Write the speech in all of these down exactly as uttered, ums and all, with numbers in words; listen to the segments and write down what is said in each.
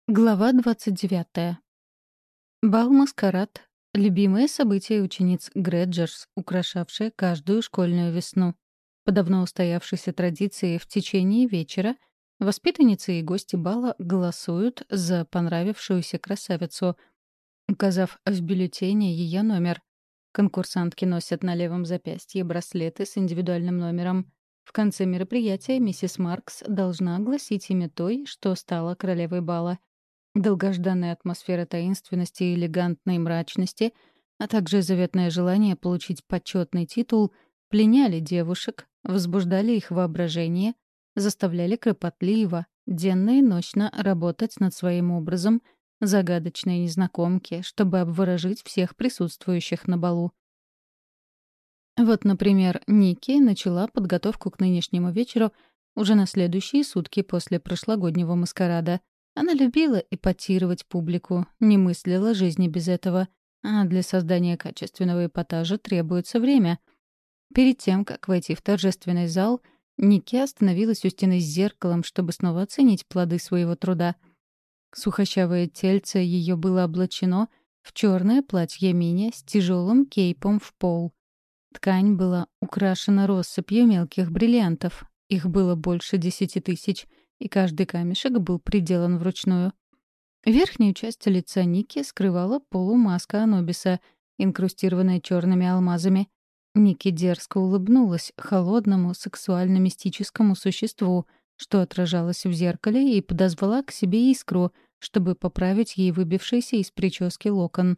Глава двадцать девятая. Бал-маскарад — любимое событие учениц Грэджерс, украшавшее каждую школьную весну. По давно устоявшейся традиции в течение вечера воспитанницы и гости бала голосуют за понравившуюся красавицу, указав в бюллетене ее номер. Конкурсантки носят на левом запястье браслеты с индивидуальным номером. В конце мероприятия миссис Маркс должна огласить имя той, что стала королевой бала. Долгожданная атмосфера таинственности и элегантной мрачности, а также заветное желание получить почетный титул пленяли девушек, возбуждали их воображение, заставляли кропотливо, денно и ночно работать над своим образом загадочной незнакомки, чтобы обворожить всех присутствующих на балу. Вот, например, Ники начала подготовку к нынешнему вечеру уже на следующие сутки после прошлогоднего маскарада. Она любила эпатировать публику, не мыслила жизни без этого, а для создания качественного эпатажа требуется время. Перед тем, как войти в торжественный зал, Ники остановилась у стены с зеркалом, чтобы снова оценить плоды своего труда. Сухощавое тельце ее было облачено в черное платье мини с тяжелым кейпом в пол. Ткань была украшена россыпью мелких бриллиантов. Их было больше десяти тысяч, и каждый камешек был приделан вручную. Верхнюю часть лица Ники скрывала полумаска Анубиса, инкрустированная черными алмазами. Ники дерзко улыбнулась холодному, сексуально-мистическому существу, что отражалось в зеркале, и подозвала к себе Искру, чтобы поправить ей выбившийся из прически локон.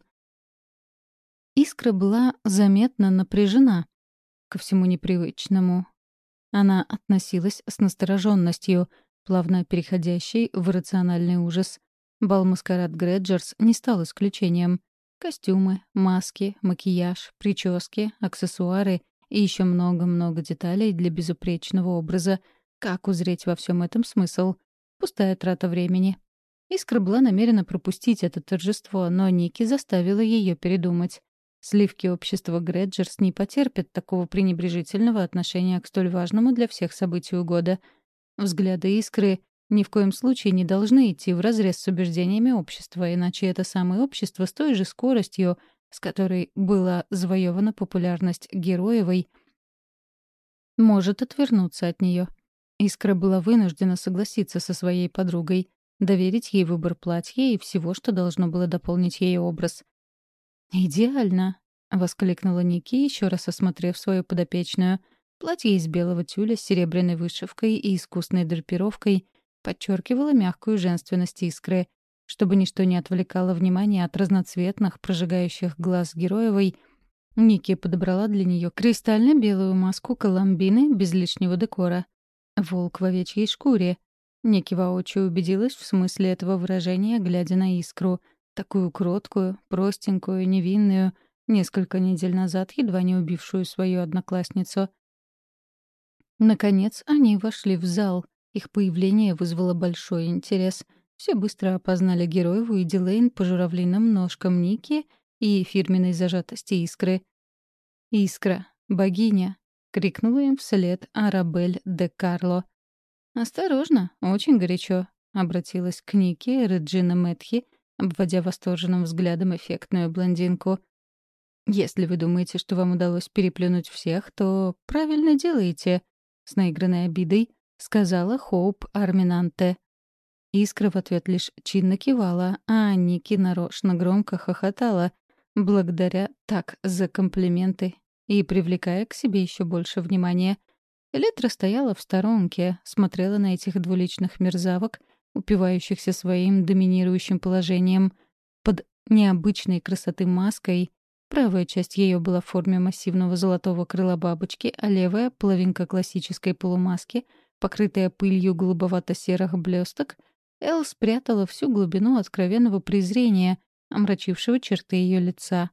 Искра была заметно напряжена ко всему непривычному. Она относилась с настороженностью, плавно переходящей в иррациональный ужас. Бал-маскарад Грэджерс не стал исключением. Костюмы, маски, макияж, прически, аксессуары и еще много-много деталей для безупречного образа. Как узреть во всем этом смысл? Пустая трата времени. Искра была намерена пропустить это торжество, но Ники заставила ее передумать. Сливки общества Грэджерс не потерпят такого пренебрежительного отношения к столь важному для всех событию года. Взгляды Искры ни в коем случае не должны идти вразрез с убеждениями общества, иначе это самое общество с той же скоростью, с которой была завоевана популярность Героевой, может отвернуться от нее. Искра была вынуждена согласиться со своей подругой, доверить ей выбор платья и всего, что должно было дополнить ее образ. «Идеально!» — воскликнула Ники, еще раз осмотрев свою подопечную. Платье из белого тюля с серебряной вышивкой и искусной драпировкой подчеркивало мягкую женственность Искры. Чтобы ничто не отвлекало внимание от разноцветных, прожигающих глаз Героевой, Ники подобрала для нее кристально-белую маску Коломбины без лишнего декора. Волк в овечьей шкуре. Ники воочию убедилась в смысле этого выражения, глядя на Искру. Такую кроткую, простенькую, невинную, несколько недель назад едва не убившую свою одноклассницу. Наконец они вошли в зал. Их появление вызвало большой интерес. Все быстро опознали Героеву и Дилейн по журавлиным ножкам Ники и фирменной зажатости Искры. «Искра, богиня!» — крикнула им вслед Арабель де Карло. «Осторожно, очень горячо», — обратилась к Нике Реджина Мэтхи, обводя восторженным взглядом эффектную блондинку. «Если вы думаете, что вам удалось переплюнуть всех, то правильно делаете», — с наигранной обидой сказала Хоуп Арминанте. Искра в ответ лишь чинно кивала, а Ники нарочно громко хохотала, благодаря так за комплименты и привлекая к себе еще больше внимания. Электра стояла в сторонке, смотрела на этих двуличных мерзавок, упивающихся своим доминирующим положением. Под необычной красоты маской правая часть ее была в форме массивного золотого крыла бабочки, а левая — половинка классической полумаски, покрытая пылью голубовато-серых блесток, Эл спрятала всю глубину откровенного презрения, омрачившего черты ее лица.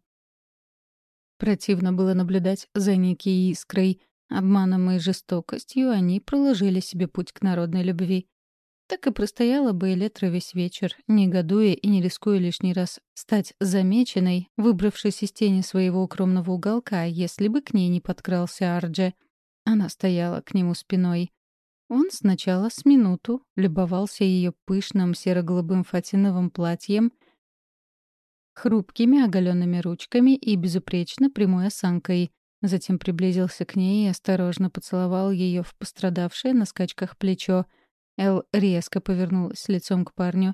Противно было наблюдать за Ники и Искрой. Обманом и жестокостью они проложили себе путь к народной любви. Так и простояла бы Электра весь вечер, негодуя и не рискуя лишний раз стать замеченной, выбравшись из тени своего укромного уголка, если бы к ней не подкрался Ардже. Она стояла к нему спиной. Он сначала с минуту любовался ее пышным серо-голубым фатиновым платьем, хрупкими оголенными ручками и безупречно прямой осанкой. Затем приблизился к ней и осторожно поцеловал ее в пострадавшее на скачках плечо. Эл резко повернулась лицом к парню.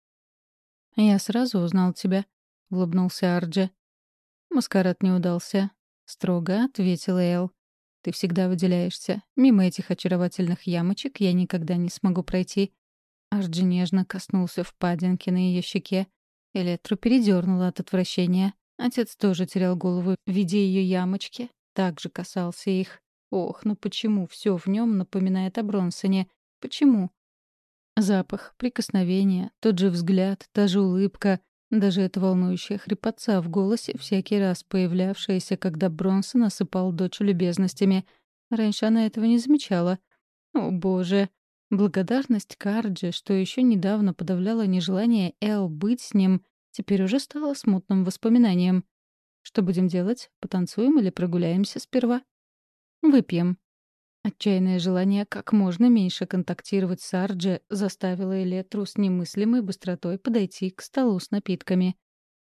«Я сразу узнал тебя», — улыбнулся Арджи. «Маскарад не удался», — строго ответила Эл. «Ты всегда выделяешься. Мимо этих очаровательных ямочек я никогда не смогу пройти». Арджи нежно коснулся впадинки на ее щеке. Электру передернула от отвращения. Отец тоже терял голову, видя ее ямочки. Также касался их. Ох, ну почему все в нем напоминает о Бронсоне? Почему? Запах, прикосновение, тот же взгляд, та же улыбка, даже эта волнующая хрипотца в голосе, всякий раз появлявшаяся, когда Бронсон осыпал дочь любезностями. Раньше она этого не замечала. О, боже! Благодарность Карджи, что еще недавно подавляла нежелание Эл быть с ним, теперь уже стала смутным воспоминанием. Что будем делать? Потанцуем или прогуляемся сперва? Выпьем. Отчаянное желание как можно меньше контактировать с Арджи заставило Элетру с немыслимой быстротой подойти к столу с напитками.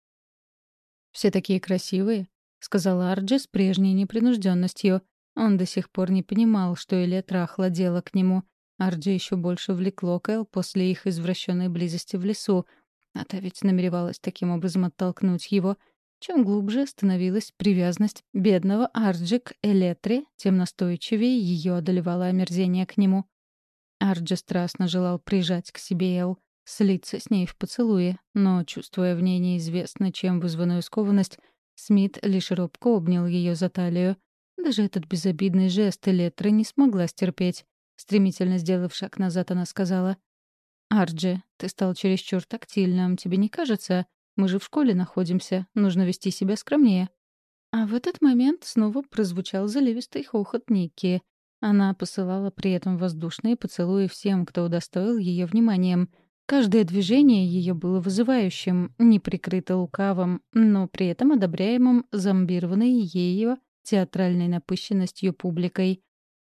«Все такие красивые», — сказала Арджи с прежней непринужденностью. Он до сих пор не понимал, что Элетра охладела к нему. Арджи еще больше влекло Кэл после их извращенной близости в лесу. А та ведь намеревалась таким образом оттолкнуть его. Чем глубже становилась привязанность бедного Арджи к Элетре, тем настойчивее ее одолевало омерзение к нему. Арджи страстно желал прижать к себе Эл, слиться с ней в поцелуе, но, чувствуя в ней неизвестно чем вызванную скованность, Смит лишь робко обнял ее за талию. Даже этот безобидный жест Элетра не смогла стерпеть. Стремительно сделав шаг назад, она сказала: «Арджи, ты стал чересчур тактильным, тебе не кажется? Мы же в школе находимся, нужно вести себя скромнее». А в этот момент снова прозвучал заливистый хохот Никки. Она посылала при этом воздушные поцелуи всем, кто удостоил ее вниманием. Каждое движение ее было вызывающим, не прикрыто лукавым, но при этом одобряемым зомбированной ею театральной напыщенностью публикой.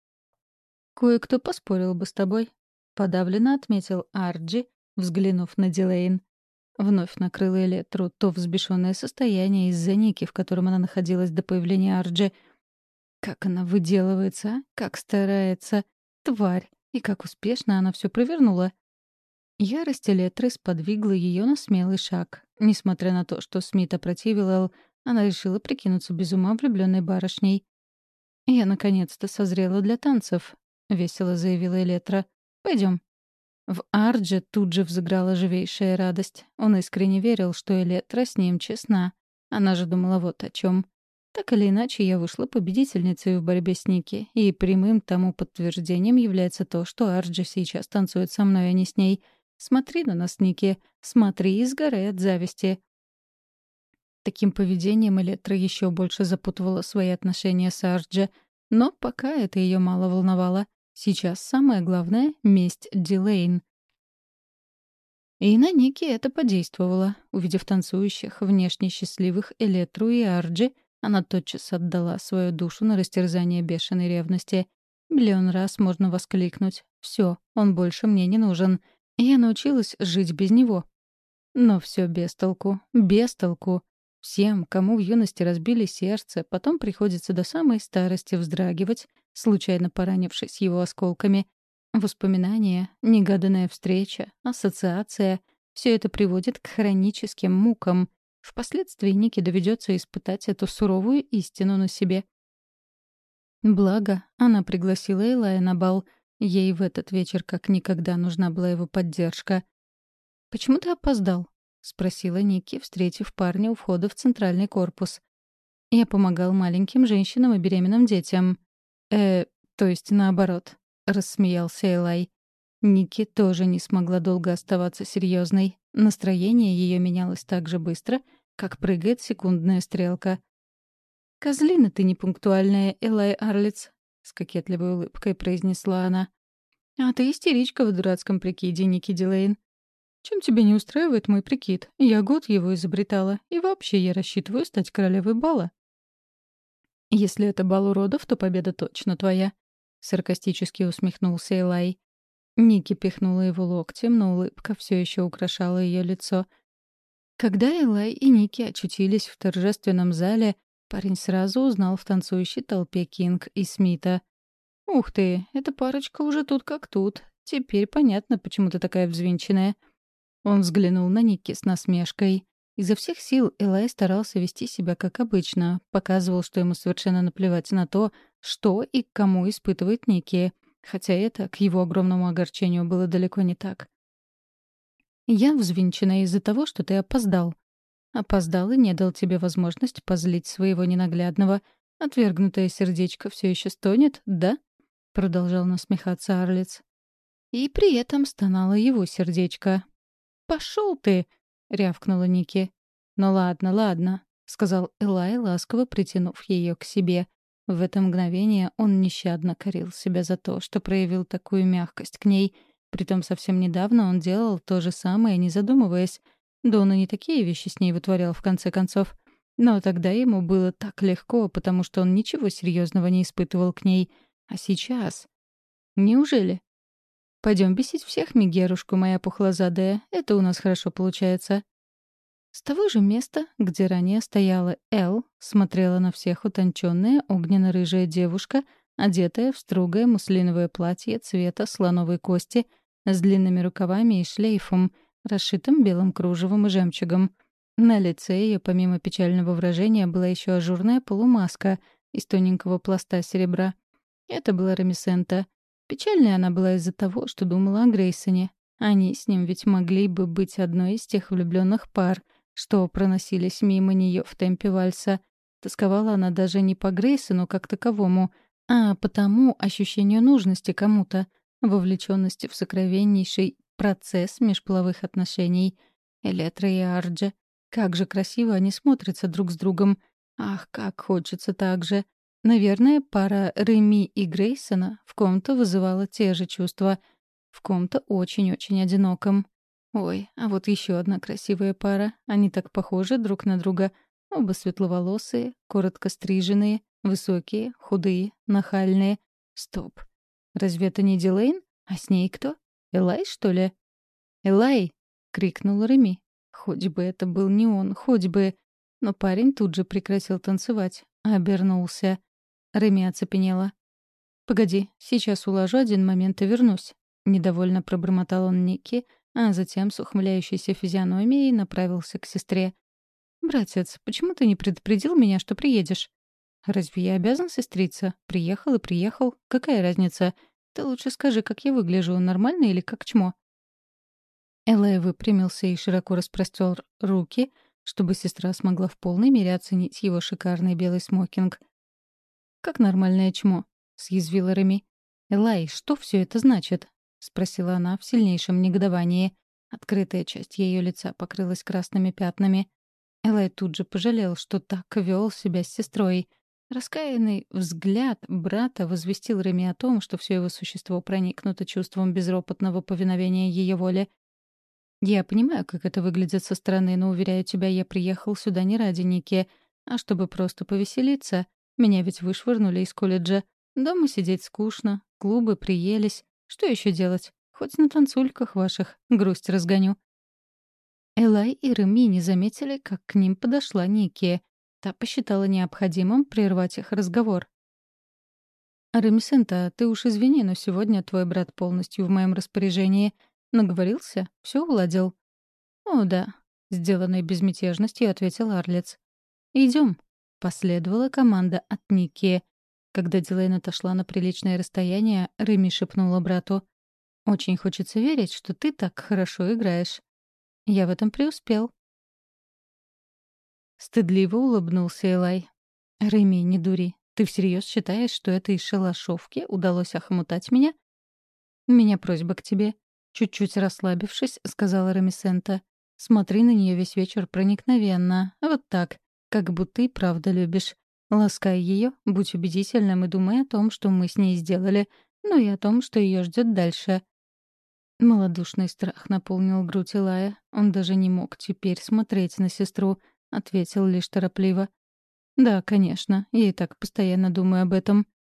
«Кое-кто поспорил бы с тобой», — подавленно отметил Арджи, взглянув на Дилейн. Вновь накрыло Элетру то взбешенное состояние из-за Ники, в котором она находилась до появления Арджи. Как она выделывается, а? Как старается. Тварь. И как успешно она все провернула. Ярость Элетры сподвигла ее на смелый шаг. Несмотря на то, что Смит опротивил Эл, она решила прикинуться без ума влюбленной барышней. «Я наконец-то созрела для танцев», — весело заявила Элетра. «Пойдем». В Ардже тут же взыграла живейшая радость. Он искренне верил, что Элетра с ним честна. Она же думала вот о чем. Так или иначе, я вышла победительницей в борьбе с Ники, и прямым тому подтверждением является то, что Арджи сейчас танцует со мной, а не с ней. Смотри на нас, Ники, смотри и сгорай от зависти. Таким поведением Элетра еще больше запутывала свои отношения с Арджи, но пока это ее мало волновало. Сейчас самое главное — месть Дилейн. И на Ники это подействовало. Увидев танцующих, внешне счастливых Элетру и Арджи, она тотчас отдала свою душу на растерзание бешеной ревности. Миллион раз можно воскликнуть: «Все, он больше мне не нужен. Я научилась жить без него». Но все без толку, без толку. Всем, кому в юности разбили сердце, потом приходится до самой старости вздрагивать, случайно поранившись его осколками. Воспоминания, негаданная встреча, ассоциация — все это приводит к хроническим мукам. Впоследствии Нике доведется испытать эту суровую истину на себе. Благо, она пригласила Элая на бал. Ей в этот вечер как никогда нужна была его поддержка. «Почему ты опоздал?» — спросила Ники, встретив парня у входа в центральный корпус. «Я помогал маленьким женщинам и беременным детям». «Э, то есть наоборот», — рассмеялся Элай. Ники тоже не смогла долго оставаться серьезной. Настроение ее менялось так же быстро, как прыгает секундная стрелка. «Козлина ты непунктуальная, Элай Арлиц», — с кокетливой улыбкой произнесла она. «А ты истеричка в дурацком прикиде, Ники Дилейн. Чем тебя не устраивает мой прикид? Я год его изобретала, и вообще я рассчитываю стать королевой бала». «Если это бал уродов, то победа точно твоя». саркастически усмехнулся Элай. Ники пихнула его локтем, но улыбка все еще украшала ее лицо. Когда Элай и Ники очутились в торжественном зале, парень сразу узнал в танцующей толпе Кинг и Смита. «Ух ты, эта парочка уже тут как тут. Теперь понятно, почему ты такая взвинченная». Он взглянул на Ники с насмешкой. Изо всех сил Элай старался вести себя как обычно, показывал, что ему совершенно наплевать на то, что и к кому испытывает Ники, хотя это, к его огромному огорчению, было далеко не так. «Я взвинчена из-за того, что ты опоздал. Опоздал и не дал тебе возможность позлить своего ненаглядного. Отвергнутое сердечко все еще стонет, да?» — продолжал насмехаться Арлиц. И при этом стонало его сердечко. «Пошел ты!» — рявкнула Ники. «Ну ладно, ладно», — сказал Элай, ласково притянув ее к себе. В это мгновение он нещадно корил себя за то, что проявил такую мягкость к ней. Притом совсем недавно он делал то же самое, не задумываясь. Да он и не такие вещи с ней вытворял, в конце концов. Но тогда ему было так легко, потому что он ничего серьезного не испытывал к ней. А сейчас? Неужели? Пойдем бесить всех, Мегерушку, моя пухлозадая. Это у нас хорошо получается. С того же места, где ранее стояла Эл, смотрела на всех утонченная огненно-рыжая девушка, одетая в строгое муслиновое платье цвета слоновой кости с длинными рукавами и шлейфом, расшитым белым кружевом и жемчугом. На лице ее, помимо печального выражения, была еще ажурная полумаска из тоненького пласта серебра. Это была Ремисента. Печальной она была из-за того, что думала о Грейсоне. Они с ним ведь могли бы быть одной из тех влюбленных пар, что проносились мимо нее в темпе вальса. Тосковала она даже не по Грейсону как таковому, а по тому ощущению нужности кому-то, вовлеченности в сокровеннейший процесс межполовых отношений. Элетра и Арджи. Как же красиво они смотрятся друг с другом. Ах, как хочется так же. Наверное, пара Реми и Грейсона в ком-то вызывала те же чувства. В ком-то очень-очень одиноком. Ой, а вот еще одна красивая пара. Они так похожи друг на друга. Оба светловолосые, коротко стриженные, высокие, худые, нахальные. Стоп. Разве это не Дилейн? А с ней кто? Элай, что ли? «Элай!» — крикнул Реми. Хоть бы это был не он, хоть бы... Но парень тут же прекратил танцевать, обернулся. Реми оцепенела. «Погоди, сейчас уложу один момент и вернусь». Недовольно пробормотал он Ники, а затем с ухмыляющейся физиономией направился к сестре. «Братец, почему ты не предупредил меня, что приедешь?» «Разве я обязан, сестрица? Приехал и приехал. Какая разница? Ты лучше скажи, как я выгляжу, нормально или как чмо?» Элай выпрямился и широко распростер руки, чтобы сестра смогла в полной мере оценить его шикарный белый смокинг. «Как нормальное чмо», — съязвила Реми. «Элай, что все это значит?» — спросила она в сильнейшем негодовании. Открытая часть ее лица покрылась красными пятнами. Элай тут же пожалел, что так вел себя с сестрой. Раскаянный взгляд брата возвестил Реми о том, что все его существо проникнуто чувством безропотного повиновения ее воле. «Я понимаю, как это выглядит со стороны, но, уверяю тебя, я приехал сюда не ради Ники, а чтобы просто повеселиться. Меня ведь вышвырнули из колледжа. Дома сидеть скучно, клубы приелись. Что еще делать? Хоть на танцульках ваших грусть разгоню». Элай и Реми не заметили, как к ним подошла Ники. Та посчитала необходимым прервать их разговор. «Ремисента, ты уж извини, но сегодня твой брат полностью в моем распоряжении. Наговорился? Все уладил?» «О, да», — сделанной безмятежностью ответил Арлиц. «Идем», — последовала команда от Ники. Когда Дилейн отошла на приличное расстояние, Реми шепнула брату. «Очень хочется верить, что ты так хорошо играешь». «Я в этом преуспел». Стыдливо улыбнулся Элай. «Реми, не дури. Ты всерьез считаешь, что этой шалашовке удалось охмутать меня?» «У меня просьба к тебе». Чуть-чуть расслабившись, сказала Ремисента. «Смотри на нее весь вечер проникновенно. Вот так. Как будто и правда любишь. Ласкай ее, будь убедительным и думай о том, что мы с ней сделали, ну и о том, что ее ждет дальше». Малодушный страх наполнил грудь Илая. Он даже не мог теперь смотреть на сестру. Ответил лишь торопливо. «Да, конечно. Я и так постоянно думаю об этом».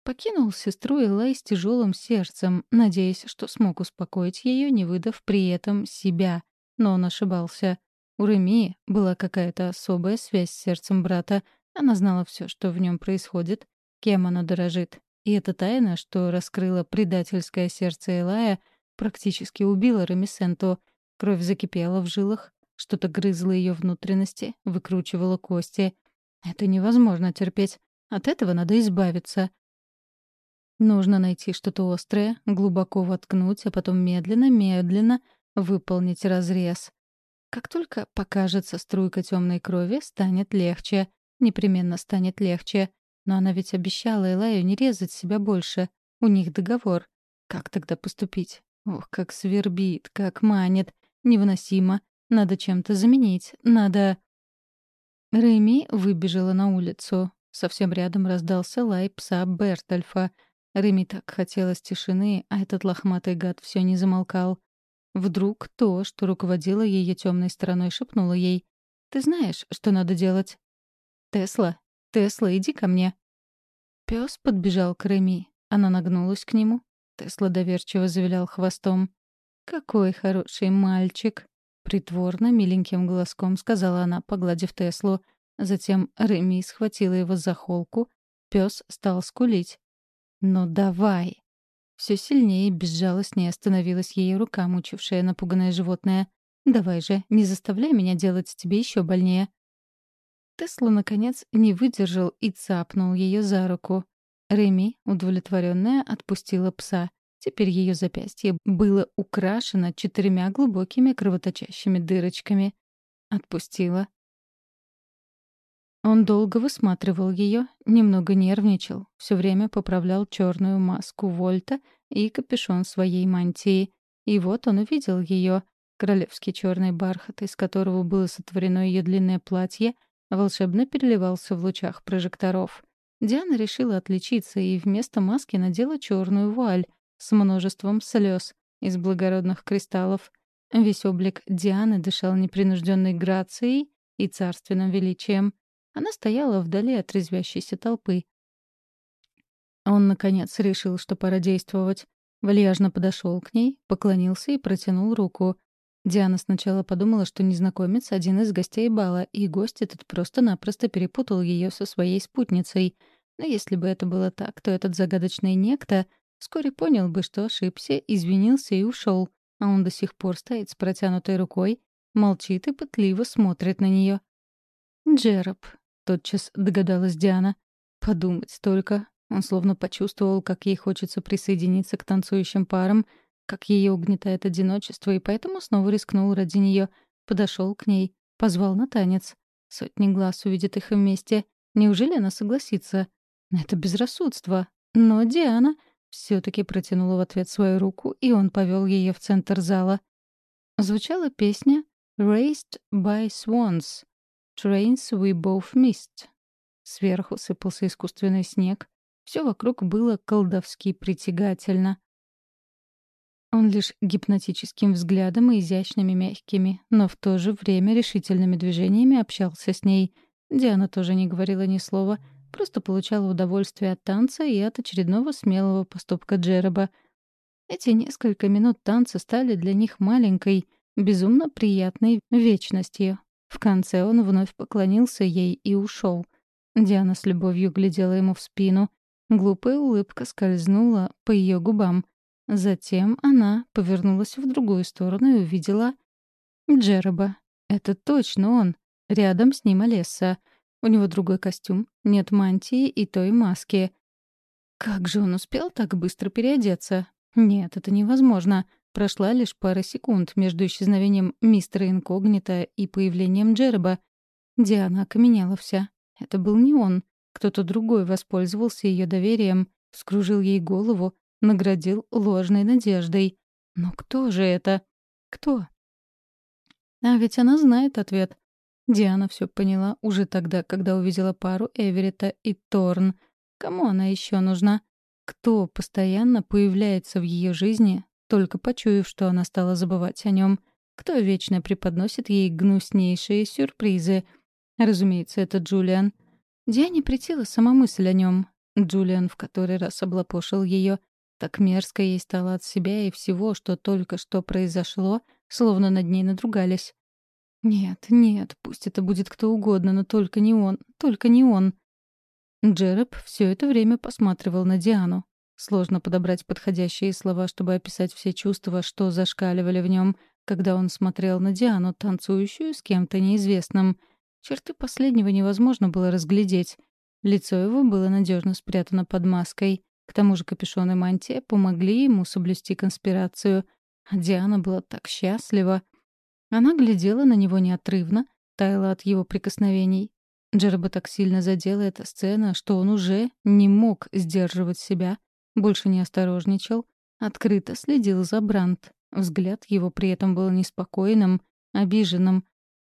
Покинул сестру Элай с тяжелым сердцем, надеясь, что смог успокоить ее, не выдав при этом себя. Но он ошибался. У Реми была какая-то особая связь с сердцем брата. Она знала все, что в нем происходит, кем оно дорожит. И эта тайна, что раскрыла предательское сердце Элая, практически убила Ремисенту. Кровь закипела в жилах, что-то грызло ее внутренности, выкручивало кости. Это невозможно терпеть. От этого надо избавиться. Нужно найти что-то острое, глубоко воткнуть, а потом медленно-медленно выполнить разрез. Как только покажется струйка темной крови, станет легче. Непременно станет легче. Но она ведь обещала Элаю не резать себя больше. У них договор. Как тогда поступить? Ох, как свербит, как манит. Невыносимо. Надо чем-то заменить. Надо... Рэми выбежала на улицу. Совсем рядом раздался лай пса Бертольфа. Рэми так хотелось тишины, а этот лохматый гад все не замолкал. Вдруг то, что руководило ее темной стороной, шепнуло ей: «Ты знаешь, что надо делать?» «Тесла, Тесла, иди ко мне». Пес подбежал к Рэми. Она нагнулась к нему. Тесла доверчиво завилял хвостом. «Какой хороший мальчик!» Притворно, миленьким голоском сказала она, погладив Теслу. Затем Рэми схватила его за холку. Пес стал скулить. «Ну давай!» Все сильнее и безжалостнее становилась ее рука, мучившая напуганное животное. «Давай же, не заставляй меня делать тебе еще больнее». Тесла, наконец, не выдержал и цапнул ее за руку. Реми, удовлетворенная, отпустила пса. Теперь ее запястье было украшено четырьмя глубокими кровоточащими дырочками. Отпустила. Он долго высматривал ее, немного нервничал, все время поправлял черную маску Вольта и капюшон своей мантии. И вот он увидел ее. Королевский черный бархат, из которого было сотворено ее длинное платье, волшебно переливался в лучах прожекторов. Диана решила отличиться и вместо маски надела черную вуаль с множеством слез из благородных кристаллов. Весь облик Дианы дышал непринужденной грацией и царственным величием. Она стояла вдали от резвящейся толпы. Он, наконец, решил, что пора действовать. Вальяжно подошел к ней, поклонился и протянул руку. Диана сначала подумала, что незнакомец — один из гостей бала, и гость этот просто-напросто перепутал ее со своей спутницей. Но если бы это было так, то этот загадочный некто вскоре понял бы, что ошибся, извинился и ушел, а он до сих пор стоит с протянутой рукой, молчит и пытливо смотрит на нее. «Джероб», — тотчас догадалась Диана. Подумать только. Он словно почувствовал, как ей хочется присоединиться к танцующим парам, как ее угнетает одиночество, и поэтому снова рискнул ради нее. Подошел к ней, позвал на танец. Сотни глаз увидят их вместе. Неужели она согласится? Это безрассудство. Но Диана все-таки протянула в ответ свою руку, и он повел ее в центр зала. Звучала песня «Raised by Swans», «Trains we both missed». Сверху сыпался искусственный снег. Все вокруг было колдовски притягательно. Он лишь гипнотическим взглядом и изящными мягкими, но в то же время решительными движениями общался с ней. Диана тоже не говорила ни слова, просто получала удовольствие от танца и от очередного смелого поступка Джероба. Эти несколько минут танца стали для них маленькой, безумно приятной вечностью. В конце он вновь поклонился ей и ушел. Диана с любовью глядела ему в спину. Глупая улыбка скользнула по ее губам. Затем она повернулась в другую сторону и увидела Джероба. Это точно он. Рядом с ним Олесса. У него другой костюм, нет мантии и той маски. Как же он успел так быстро переодеться? Нет, это невозможно. Прошла лишь пара секунд между исчезновением мистера Инкогнито и появлением Джероба. Диана окаменела вся. Это был не он. Кто-то другой воспользовался ее доверием, вскружил ей голову, наградил ложной надеждой. Но кто же это? Кто? А ведь она знает ответ. Диана все поняла уже тогда, когда увидела пару Эверетта и Торн. Кому она еще нужна? Кто постоянно появляется в ее жизни, только почуяв, что она стала забывать о нем? Кто вечно преподносит ей гнуснейшие сюрпризы? Разумеется, это Джулиан. Диане претила сама мысль о нем. Джулиан в который раз облапошил ее. Так мерзко ей стало от себя и всего, что только что произошло, словно над ней надругались. Нет, нет, пусть это будет кто угодно, но только не он, только не он. Джереб все это время посматривал на Диану. Сложно подобрать подходящие слова, чтобы описать все чувства, что зашкаливали в нем, когда он смотрел на Диану, танцующую с кем-то неизвестным. Черты последнего невозможно было разглядеть. Лицо его было надежно спрятано под маской. К тому же капюшон и мантия помогли ему соблюсти конспирацию. А Диана была так счастлива. Она глядела на него неотрывно, таяла от его прикосновений. Джереба так сильно задела эта сцена, что он уже не мог сдерживать себя, больше не осторожничал, открыто следил за Брандт. Взгляд его при этом был неспокойным, обиженным.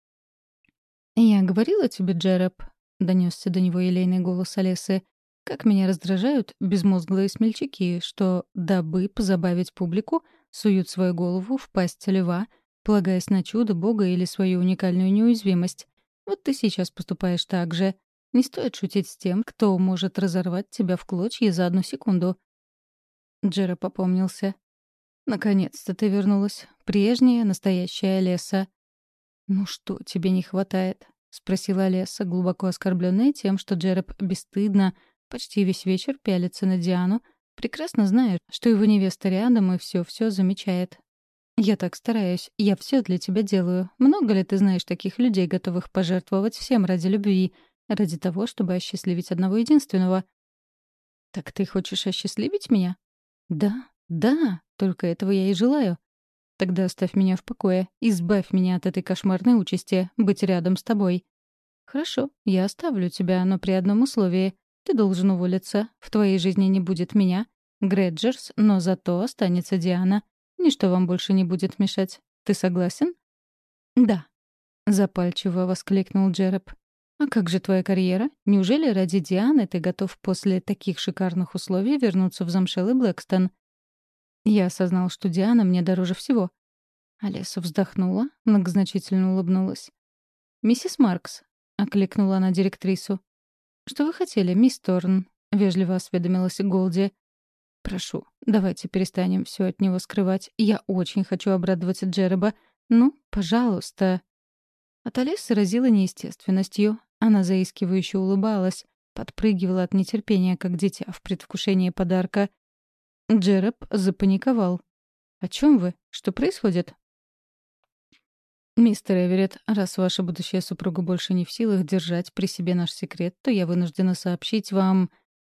«Я говорила тебе, Джереб», — донесся до него елейный голос Олесы, «как меня раздражают безмозглые смельчаки, что, дабы позабавить публику, суют свою голову в пасть льва, полагаясь на чудо Бога или свою уникальную неуязвимость. Вот ты сейчас поступаешь так же. Не стоит шутить с тем, кто может разорвать тебя в клочья за одну секунду». Джереб попомнился. «Наконец-то ты вернулась. Прежняя, настоящая Олеса». «Ну что тебе не хватает?» — спросила Олеса, глубоко оскорбленная тем, что Джереб бесстыдно почти весь вечер пялится на Диану, прекрасно зная, что его невеста рядом и все-все замечает. «Я так стараюсь. Я все для тебя делаю. Много ли ты знаешь таких людей, готовых пожертвовать всем ради любви, ради того, чтобы осчастливить одного единственного?» «Так ты хочешь осчастливить меня?» «Да, да, только этого я и желаю. Тогда оставь меня в покое, избавь меня от этой кошмарной участи, быть рядом с тобой». «Хорошо, я оставлю тебя, но при одном условии. Ты должен уволиться. В твоей жизни не будет меня, Грэджерс, но зато останется Диана. Ничто вам больше не будет мешать. Ты согласен?» «Да», — запальчиво воскликнул Джереб. «А как же твоя карьера? Неужели ради Дианы ты готов после таких шикарных условий вернуться в замшелый Блэкстон?» Я осознал, что Диана мне дороже всего. Олеса вздохнула, многозначительно улыбнулась. «Миссис Маркс», — окликнула она директрису. «Что вы хотели, мисс Торн?» — вежливо осведомилась Голди. «Прошу, давайте перестанем все от него скрывать. Я очень хочу обрадовать Джереба. Ну, пожалуйста». От Олесы разила неестественностью. Она заискивающе улыбалась, подпрыгивала от нетерпения, как дитя в предвкушении подарка. Джереб запаниковал. «О чем вы? Что происходит?» «Мистер Эверетт, раз ваша будущая супруга больше не в силах держать при себе наш секрет, то я вынуждена сообщить вам...»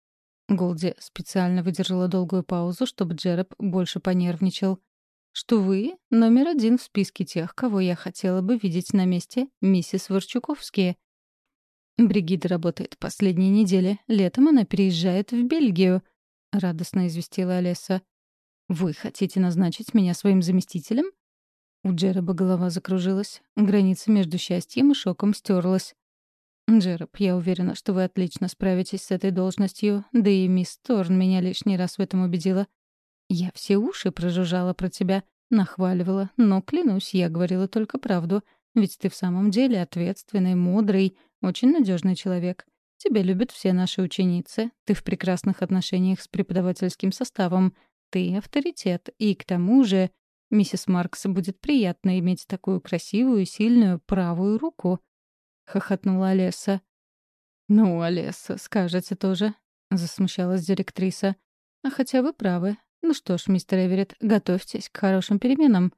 Голди специально выдержала долгую паузу, чтобы Джереб больше понервничал. «Что вы — номер один в списке тех, кого я хотела бы видеть на месте миссис Ворчуковские. Бригида работает последние недели. Летом она переезжает в Бельгию», — радостно известила Олеса. «Вы хотите назначить меня своим заместителем?» У Джереба голова закружилась. Граница между счастьем и шоком стерлась. «Джереб, я уверена, что вы отлично справитесь с этой должностью, да и мисс Торн меня лишний раз в этом убедила. Я все уши прожужжала про тебя, нахваливала, но, клянусь, я говорила только правду, ведь ты в самом деле ответственный, мудрый, очень надежный человек. Тебя любят все наши ученицы, ты в прекрасных отношениях с преподавательским составом, ты авторитет, и к тому же миссис Маркс будет приятно иметь такую красивую, сильную правую руку». — хохотнула Олеса. «Ну, Олеса, скажете тоже», — засмущалась директриса. «А хотя вы правы. Ну что ж, мистер Эверетт, готовьтесь к хорошим переменам».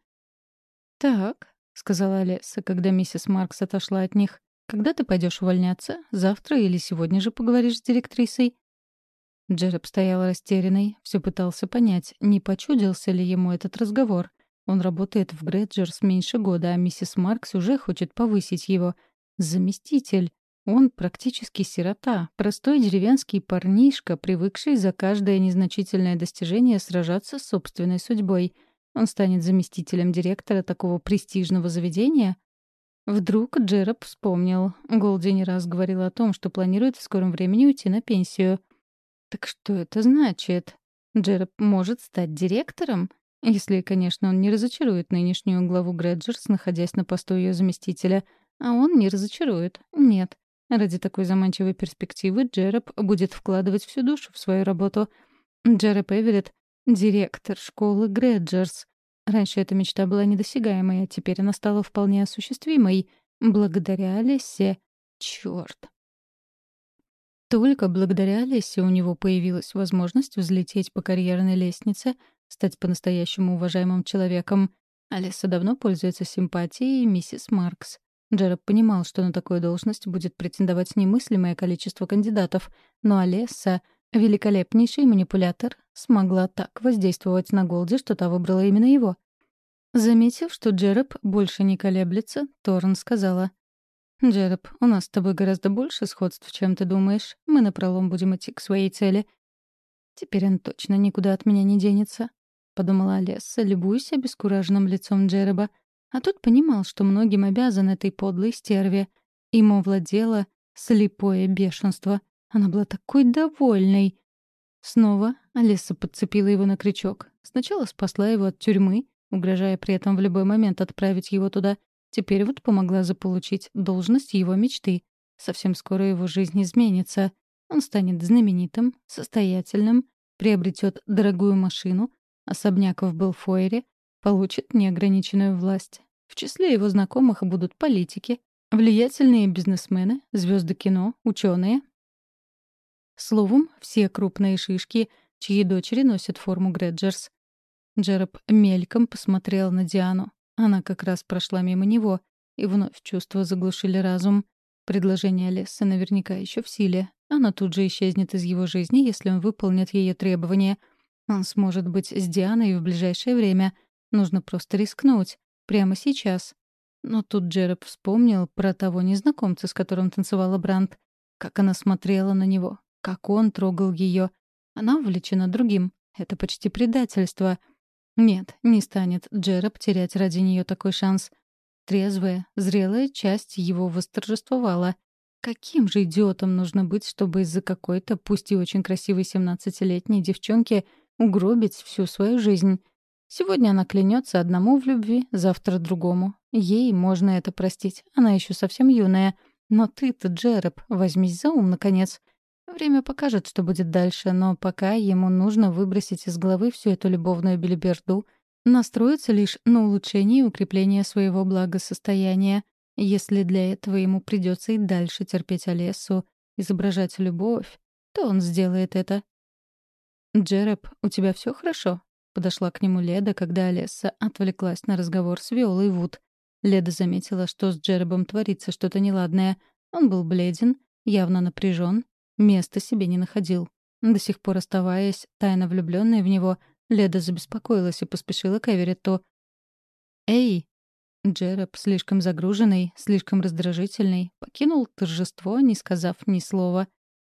«Так», — сказала Олеса, когда миссис Маркс отошла от них, «когда ты пойдешь увольняться? Завтра или сегодня же поговоришь с директрисой?» Джереб стоял растерянный, все пытался понять, не почудился ли ему этот разговор. Он работает в Грэджерс меньше года, а миссис Маркс уже хочет повысить его. Заместитель. Он практически сирота, простой деревенский парнишка, привыкший за каждое незначительное достижение сражаться с собственной судьбой. Он станет заместителем директора такого престижного заведения? Вдруг Джереб вспомнил. Голди не раз говорила о том, что планирует в скором времени уйти на пенсию. Так что это значит? Джереб может стать директором? Если, конечно, он не разочарует нынешнюю главу Грэджерс, находясь на посту ее заместителя. А он не разочарует. Нет. Ради такой заманчивой перспективы Джероб будет вкладывать всю душу в свою работу. Джероб Эверетт — директор школы Грэджерс. Раньше эта мечта была недосягаемой, а теперь она стала вполне осуществимой. Благодаря Алиссе. Чёрт. Только благодаря Алисе у него появилась возможность взлететь по карьерной лестнице, стать по-настоящему уважаемым человеком. Алиса давно пользуется симпатией миссис Маркс. Джероб понимал, что на такую должность будет претендовать немыслимое количество кандидатов, но Алиса, великолепнейший манипулятор, смогла так воздействовать на Голди, что та выбрала именно его. Заметив, что Джероб больше не колеблется, Торн сказала: «Джероб, у нас с тобой гораздо больше сходств, чем ты думаешь. Мы напролом будем идти к своей цели». «Теперь он точно никуда от меня не денется», — подумала Алисса, любуясь обескураженным лицом Джероба. А тот понимал, что многим обязан этой подлой стерве. Ему овладело слепое бешенство. Она была такой довольной. Снова Алиса подцепила его на крючок. Сначала спасла его от тюрьмы, угрожая при этом в любой момент отправить его туда. Теперь вот помогла заполучить должность его мечты. Совсем скоро его жизнь изменится. Он станет знаменитым, состоятельным, приобретет дорогую машину, особняк в Белфойре, получит неограниченную власть. В числе его знакомых будут политики, влиятельные бизнесмены, звезды кино, ученые. Словом, все крупные шишки, чьи дочери носят форму Грэджерс. Джероб мельком посмотрел на Диану. Она как раз прошла мимо него, и вновь чувства заглушили разум. Предложение Алиссы наверняка еще в силе. Она тут же исчезнет из его жизни, если он выполнит ее требования. Он сможет быть с Дианой в ближайшее время. Нужно просто рискнуть. Прямо сейчас. Но тут Джероб вспомнил про того незнакомца, с которым танцевала Брандт. Как она смотрела на него. Как он трогал ее. Она увлечена другим. Это почти предательство. Нет, не станет Джероб терять ради нее такой шанс. Трезвая, зрелая часть его восторжествовала. Каким же идиотом нужно быть, чтобы из-за какой-то, пусть и очень красивой семнадцатилетней девчонки угробить всю свою жизнь? Сегодня она клянется одному в любви, завтра другому. Ей можно это простить, она еще совсем юная. Но ты-то, Джероб, возьмись за ум, наконец. Время покажет, что будет дальше, но пока ему нужно выбросить из головы всю эту любовную белиберду, настроиться лишь на улучшение и укрепление своего благосостояния. Если для этого ему придется и дальше терпеть Алиссу, изображать любовь, то он сделает это. «Джероб, у тебя все хорошо?» — подошла к нему Леда, когда Алисса отвлеклась на разговор с Виолой Вуд. Леда заметила, что с Джеробом творится что-то неладное. Он был бледен, явно напряжен, места себе не находил. До сих пор оставаясь тайно влюбленной в него, Леда забеспокоилась и поспешила к Эверетту. «Эй!» Джероб, слишком загруженный, слишком раздражительный, покинул торжество, не сказав ни слова.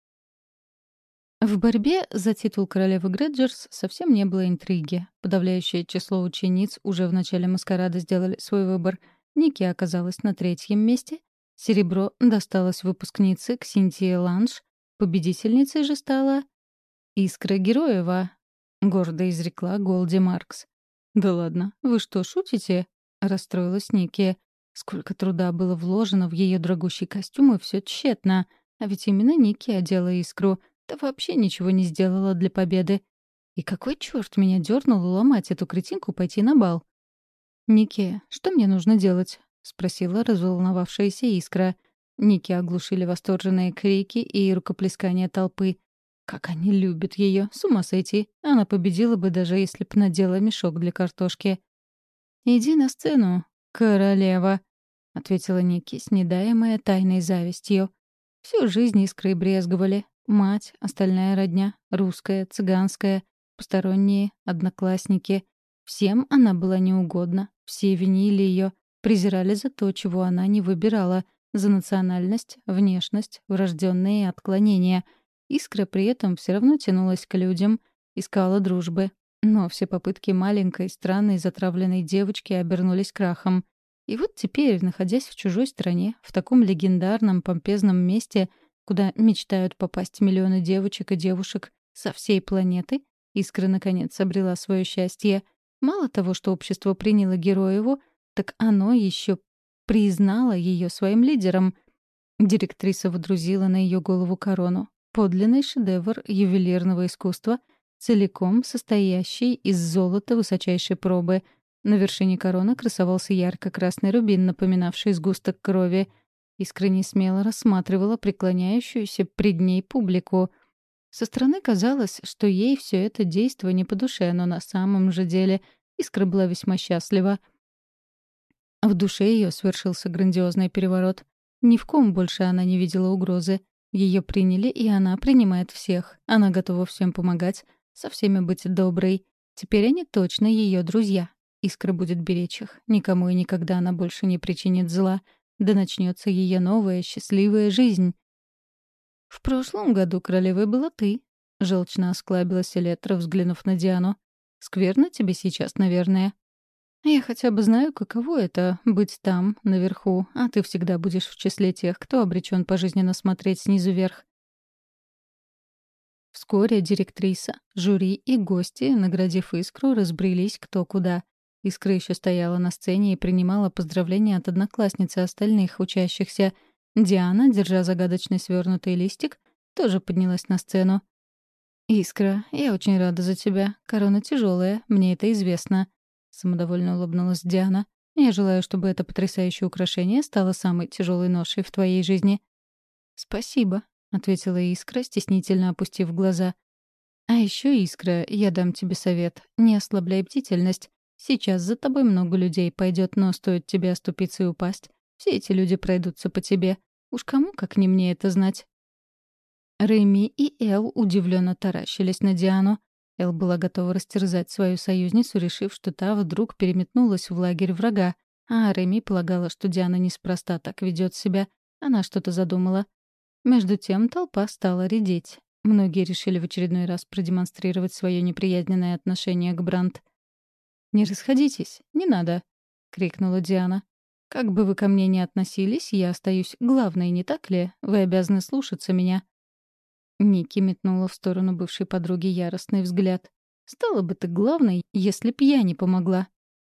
В борьбе за титул королевы Грэджерс совсем не было интриги. Подавляющее число учениц уже в начале маскарада сделали свой выбор. Ники оказалась на третьем месте. Серебро досталось выпускнице Ксинтии Ланж. Победительницей же стала Искра Героева, гордо изрекла Голди Маркс. «Да ладно, вы что, шутите?» — расстроилась Ники. Сколько труда было вложено в ее дорогущий костюм, и все тщетно. А ведь именно Ники одела Искру. Да вообще ничего не сделала для победы. И какой черт меня дернул ломать эту кретинку пойти на бал? «Ники, что мне нужно делать?» — спросила разволновавшаяся Искра. Ники оглушили восторженные крики и рукоплескания толпы. Как они любят ее, с ума сойти. Она победила бы, даже если б надела мешок для картошки. «Иди на сцену, королева», — ответила Ники, снедаемая тайной завистью. Всю жизнь Искрой брезговали. Мать, остальная родня, русская, цыганская, посторонние, одноклассники. Всем она была неугодна. Все винили ее, презирали за то, чего она не выбирала, за национальность, внешность, врожденные отклонения. Искра при этом все равно тянулась к людям, искала дружбы. Но все попытки маленькой, странной, затравленной девочки обернулись крахом. И вот теперь, находясь в чужой стране, в таком легендарном, помпезном месте, куда мечтают попасть миллионы девочек и девушек со всей планеты, Искра наконец обрела свое счастье. Мало того, что общество приняло Героеву, так оно еще признало ее своим лидером. Директриса водрузила на ее голову корону. Подлинный шедевр ювелирного искусства, целиком состоящий из золота высочайшей пробы. На вершине короны красовался ярко-красный рубин, напоминавший сгусток крови. Искра не смело рассматривала преклоняющуюся пред ней публику. Со стороны казалось, что ей все это действо не по душе, но на самом же деле Искра была весьма счастлива. В душе ее свершился грандиозный переворот. Ни в ком больше она не видела угрозы. Ее приняли, и она принимает всех. Она готова всем помогать, со всеми быть доброй. Теперь они точно ее друзья. Искра будет беречь их. Никому и никогда она больше не причинит зла. Да начнется ее новая счастливая жизнь. «В прошлом году королевой была ты», — желчно осклабилась Электра, взглянув на Диану. «Скверно тебе сейчас, наверное». «Я хотя бы знаю, каково это — быть там, наверху, а ты всегда будешь в числе тех, кто обречен пожизненно смотреть снизу вверх». Вскоре директриса, жюри и гости, наградив Искру, разбрелись кто куда. Искра еще стояла на сцене и принимала поздравления от одноклассницы остальных учащихся. Диана, держа загадочный свернутый листик, тоже поднялась на сцену. «Искра, я очень рада за тебя. Корона тяжелая, мне это известно», — самодовольно улыбнулась Диана. «Я желаю, чтобы это потрясающее украшение стало самой тяжелой ношей в твоей жизни». «Спасибо», — ответила Искра, стеснительно опустив глаза. «А еще, Искра, я дам тебе совет. Не ослабляй бдительность. Сейчас за тобой много людей пойдет, но стоит тебе оступиться и упасть. Все эти люди пройдутся по тебе. Уж кому, как не мне, это знать». Рэми и Эл удивленно таращились на Диану. Эл была готова растерзать свою союзницу, решив, что та вдруг переметнулась в лагерь врага, а Рэми полагала, что Диана неспроста так ведет себя. Она что-то задумала. Между тем толпа стала редеть. Многие решили в очередной раз продемонстрировать свое неприязненное отношение к Брандт. «Не расходитесь, не надо», — крикнула Диана. «Как бы вы ко мне ни относились, я остаюсь главной, не так ли? Вы обязаны слушаться меня». Ники метнула в сторону бывшей подруги яростный взгляд. «Стала бы ты главной, если б я не помогла».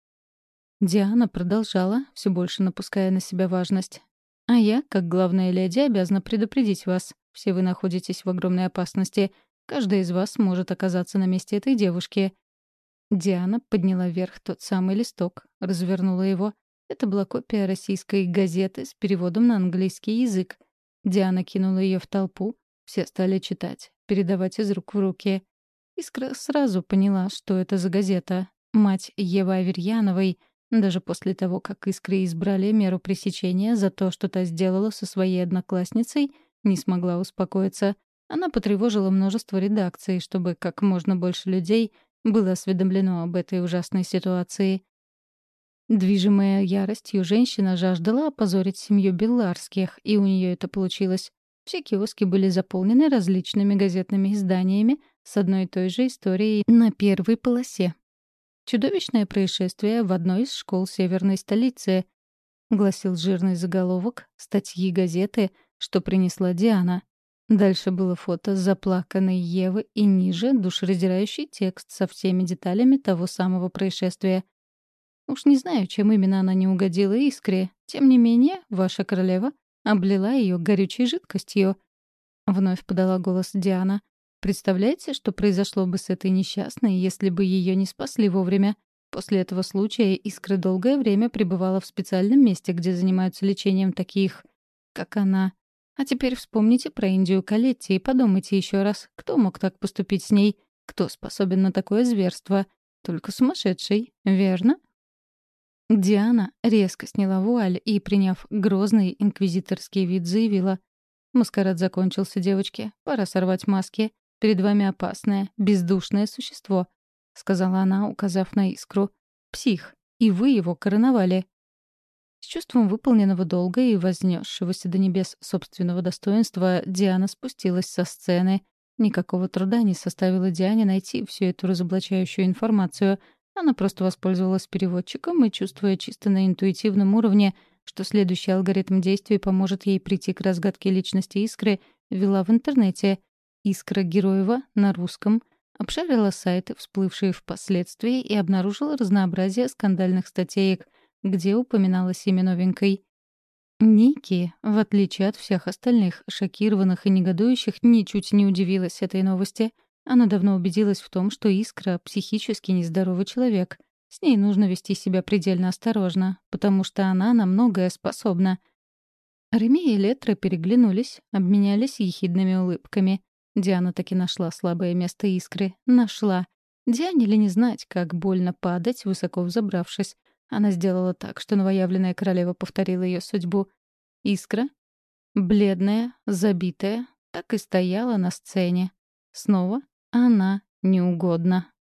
Диана продолжала, все больше напуская на себя важность. «А я, как главная леди, обязана предупредить вас. Все вы находитесь в огромной опасности. Каждая из вас может оказаться на месте этой девушки». Диана подняла вверх тот самый листок, развернула его. Это была копия российской газеты с переводом на английский язык. Диана кинула ее в толпу. Все стали читать, передавать из рук в руки. Искра сразу поняла, что это за газета. Мать Евы Аверьяновой, даже после того, как Искре избрали меру пресечения за то, что та сделала со своей одноклассницей, не смогла успокоиться. Она потревожила множество редакций, чтобы как можно больше людей было осведомлено об этой ужасной ситуации. Движимая яростью, женщина жаждала опозорить семью Белларских, и у нее это получилось. Все киоски были заполнены различными газетными изданиями с одной и той же историей на первой полосе. «Чудовищное происшествие в одной из школ северной столицы», — гласил жирный заголовок статьи газеты, что принесла Диана. Дальше было фото заплаканной Евы и ниже душераздирающий текст со всеми деталями того самого происшествия. Уж не знаю, чем именно она не угодила Искре. Тем не менее, ваша королева облила ее горючей жидкостью. Вновь подала голос Диана. Представляете, что произошло бы с этой несчастной, если бы ее не спасли вовремя? После этого случая Искра долгое время пребывала в специальном месте, где занимаются лечением таких, как она. А теперь вспомните про Индию Калетти и подумайте еще раз, кто мог так поступить с ней? Кто способен на такое зверство? Только сумасшедший, верно? Диана резко сняла вуаль и, приняв грозный инквизиторский вид, заявила: «Маскарад закончился, девочки. Пора сорвать маски. Перед вами опасное, бездушное существо», — сказала она, указав на Искру. «Псих. И вы его короновали». С чувством выполненного долга и вознесшегося до небес собственного достоинства Диана спустилась со сцены. Никакого труда не составило Диане найти всю эту разоблачающую информацию. Она просто воспользовалась переводчиком и, чувствуя чисто на интуитивном уровне, что следующий алгоритм действий поможет ей прийти к разгадке личности Искры, ввела в интернете «Искра Героева» на русском, обшарила сайты, всплывшие впоследствии, и обнаружила разнообразие скандальных статеек, где упоминалось имя новенькой. Ники, в отличие от всех остальных, шокированных и негодующих, ничуть не удивилась этой новости. Она давно убедилась в том, что Искра — психически нездоровый человек. С ней нужно вести себя предельно осторожно, потому что она на многое способна. Реми и Летра переглянулись, обменялись ехидными улыбками. Диана таки нашла слабое место Искры. Нашла. Диане ли не знать, как больно падать, высоко взобравшись. Она сделала так, что новоявленная королева повторила ее судьбу. Искра, бледная, забитая, так и стояла на сцене. Снова она неугодна.